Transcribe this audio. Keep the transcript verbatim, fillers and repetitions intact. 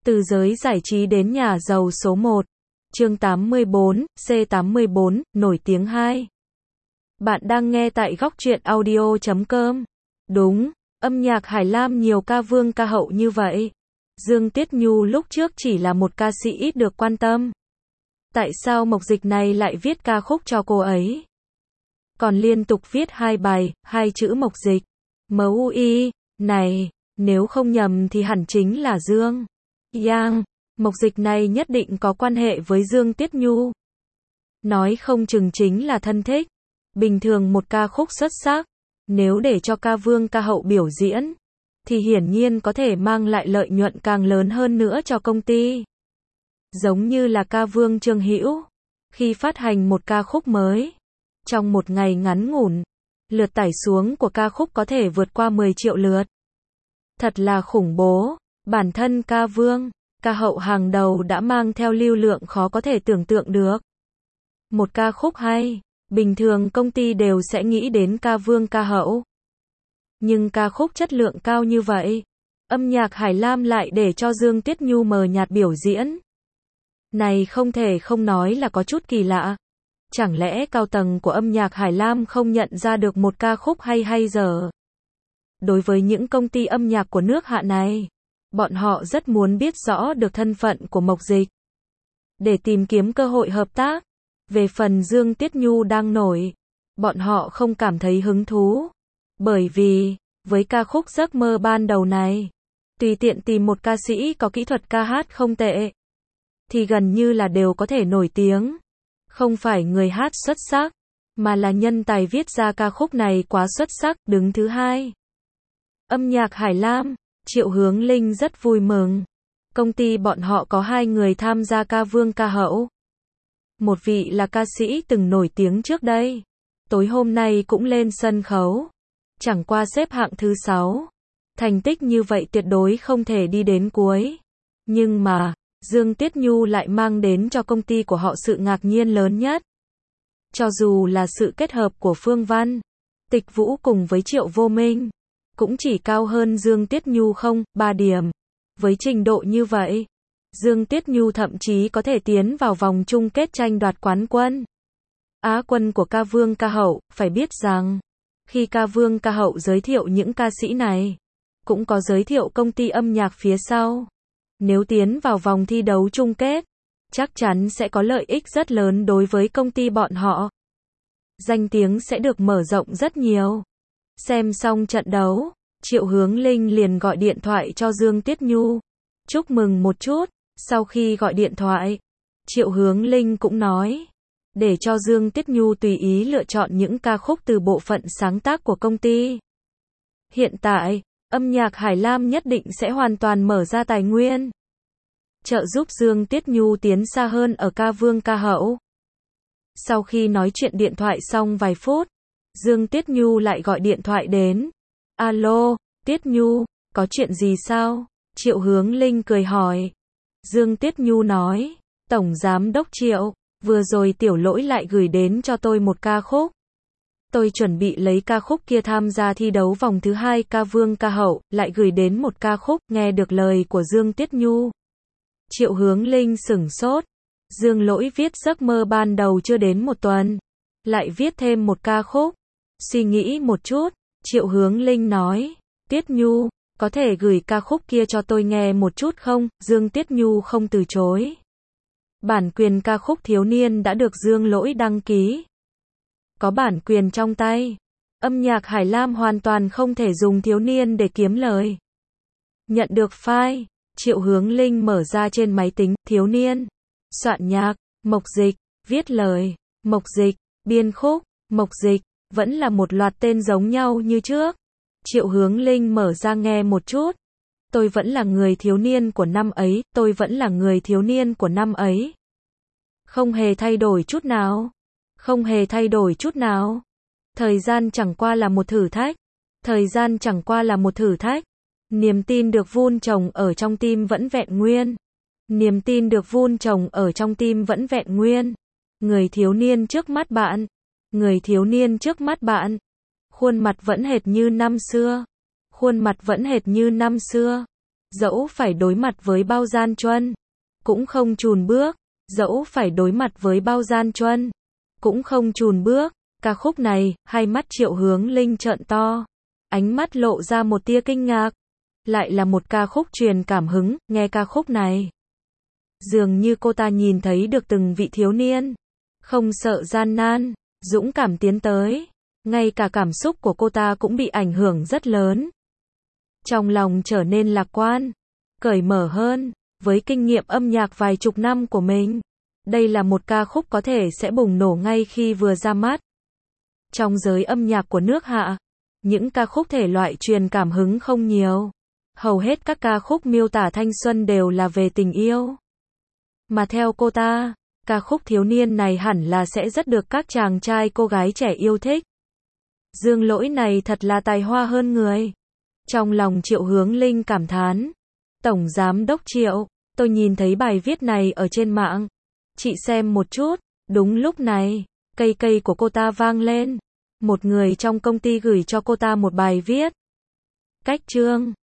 Từ giới giải trí đến nhà giàu số một. Chương tám mươi bốn, C tám mươi bốn, nổi tiếng hai. Bạn đang nghe tại góc truyện audio chấm com. Đúng, âm nhạc Hải Lam nhiều ca vương ca hậu như vậy. Dương Tiết Nhu lúc trước chỉ là một ca sĩ ít được quan tâm. Tại sao Mộc Dịch này lại viết ca khúc cho cô ấy? Còn liên tục viết hai bài, hai chữ Mộc Dịch. M U I, này, nếu không nhầm thì hẳn chính là Dương Yang. Mộc Dịch này nhất định có quan hệ với Dương Tiết Nhu. Nói không chừng chính là thân thích. Bình thường một ca khúc xuất sắc, nếu để cho ca vương ca hậu biểu diễn, thì hiển nhiên có thể mang lại lợi nhuận càng lớn hơn nữa cho công ty. Giống như là ca vương Trương Hữu, khi phát hành một ca khúc mới, trong một ngày ngắn ngủn, lượt tải xuống của ca khúc có thể vượt qua mười triệu lượt. Thật là khủng bố, bản thân ca vương, ca hậu hàng đầu đã mang theo lưu lượng khó có thể tưởng tượng được. Một ca khúc hay, bình thường công ty đều sẽ nghĩ đến ca vương ca hậu. Nhưng ca khúc chất lượng cao như vậy, âm nhạc Hải Lam lại để cho Dương Tiết Nhu mờ nhạt biểu diễn. Này không thể không nói là có chút kỳ lạ. Chẳng lẽ cao tầng của âm nhạc Hải Lam không nhận ra được một ca khúc hay hay dở? Đối với những công ty âm nhạc của nước Hạ này, bọn họ rất muốn biết rõ được thân phận của Mộc Dịch, để tìm kiếm cơ hội hợp tác. Về phần Dương Tiết Nhu đang nổi, bọn họ không cảm thấy hứng thú. Bởi vì, với ca khúc giấc mơ ban đầu này, tùy tiện tìm một ca sĩ có kỹ thuật ca hát không tệ, thì gần như là đều có thể nổi tiếng. Không phải người hát xuất sắc, mà là nhân tài viết ra ca khúc này quá xuất sắc, đứng thứ hai. Âm nhạc Hải Lam, Triệu Hướng Linh rất vui mừng. Công ty bọn họ có hai người tham gia ca vương ca hậu. Một vị là ca sĩ từng nổi tiếng trước đây, tối hôm nay cũng lên sân khấu. Chẳng qua xếp hạng thứ sáu. Thành tích như vậy tuyệt đối không thể đi đến cuối. Nhưng mà, Dương Tiết Nhu lại mang đến cho công ty của họ sự ngạc nhiên lớn nhất. Cho dù là sự kết hợp của Phương Văn, Tịch Vũ cùng với Triệu Vô Minh, cũng chỉ cao hơn Dương Tiết Nhu không, ba điểm. Với trình độ như vậy, Dương Tiết Nhu thậm chí có thể tiến vào vòng chung kết tranh đoạt quán quân. Á quân của ca vương ca hậu, phải biết rằng, khi ca vương ca hậu giới thiệu những ca sĩ này, cũng có giới thiệu công ty âm nhạc phía sau. Nếu tiến vào vòng thi đấu chung kết, chắc chắn sẽ có lợi ích rất lớn đối với công ty bọn họ. Danh tiếng sẽ được mở rộng rất nhiều. Xem xong trận đấu, Triệu Hướng Linh liền gọi điện thoại cho Dương Tiết Nhu. Chúc mừng một chút. Sau khi gọi điện thoại, Triệu Hướng Linh cũng nói, để cho Dương Tiết Nhu tùy ý lựa chọn những ca khúc từ bộ phận sáng tác của công ty. Hiện tại, âm nhạc Hải Lam nhất định sẽ hoàn toàn mở ra tài nguyên, trợ giúp Dương Tiết Nhu tiến xa hơn ở ca vương ca hậu. Sau khi nói chuyện điện thoại xong vài phút, Dương Tiết Nhu lại gọi điện thoại đến. Alo, Tiết Nhu, có chuyện gì sao? Triệu Hướng Linh cười hỏi. Dương Tiết Nhu nói, Tổng Giám đốc Triệu, vừa rồi Tiểu Lỗi lại gửi đến cho tôi một ca khúc. Tôi chuẩn bị lấy ca khúc kia tham gia thi đấu vòng thứ hai ca vương ca hậu, lại gửi đến một ca khúc, nghe được lời của Dương Tiết Nhu. Triệu Hướng Linh sửng sốt. Dương Lỗi viết giấc mơ ban đầu chưa đến một tuần, lại viết thêm một ca khúc. Suy nghĩ một chút, Triệu Hướng Linh nói, Tiết Nhu, có thể gửi ca khúc kia cho tôi nghe một chút không? Dương Tiết Nhu không từ chối. Bản quyền ca khúc Thiếu Niên đã được Dương Lỗi đăng ký. Có bản quyền trong tay, âm nhạc Hải Lam hoàn toàn không thể dùng Thiếu Niên để kiếm lời. Nhận được file, Triệu Hướng Linh mở ra trên máy tính, Thiếu Niên, soạn nhạc, Mộc Dịch, viết lời, Mộc Dịch, biên khúc, Mộc Dịch, vẫn là một loạt tên giống nhau như trước. Triệu Hướng Linh mở ra nghe một chút. Tôi vẫn là người thiếu niên của năm ấy, tôi vẫn là người thiếu niên của năm ấy. Không hề thay đổi chút nào. Không hề thay đổi chút nào. Thời gian chẳng qua là một thử thách. Thời gian chẳng qua là một thử thách. Niềm tin được vun trồng ở trong tim vẫn vẹn nguyên. Niềm tin được vun trồng ở trong tim vẫn vẹn nguyên. Người thiếu niên trước mắt bạn. Người thiếu niên trước mắt bạn. Khuôn mặt vẫn hệt như năm xưa. Khuôn mặt vẫn hệt như năm xưa. dẫu phải đối mặt với bao gian truân, cũng không chùn bước, dẫu phải đối mặt với bao gian truân, cũng không chùn bước. Ca khúc này, hai mắt Triệu Hướng Linh trợn to, ánh mắt lộ ra một tia kinh ngạc. Lại là một ca khúc truyền cảm hứng, nghe ca khúc này. Dường như cô ta nhìn thấy được từng vị thiếu niên, không sợ gian nan, dũng cảm tiến tới. Ngay cả cảm xúc của cô ta cũng bị ảnh hưởng rất lớn. Trong lòng trở nên lạc quan, cởi mở hơn, với kinh nghiệm âm nhạc vài chục năm của mình. Đây là một ca khúc có thể sẽ bùng nổ ngay khi vừa ra mắt. Trong giới âm nhạc của nước Hạ, những ca khúc thể loại truyền cảm hứng không nhiều. Hầu hết các ca khúc miêu tả thanh xuân đều là về tình yêu. Mà theo cô ta, ca khúc thiếu niên này hẳn là sẽ rất được các chàng trai cô gái trẻ yêu thích. Dương Lỗi này thật là tài hoa hơn người. Trong lòng Triệu Hướng Linh cảm thán. Tổng Giám đốc Triệu, tôi nhìn thấy bài viết này ở trên mạng. Chị xem một chút. Đúng lúc này, cây cây của cô ta vang lên. Một người trong công ty gửi cho cô ta một bài viết. Cách chương.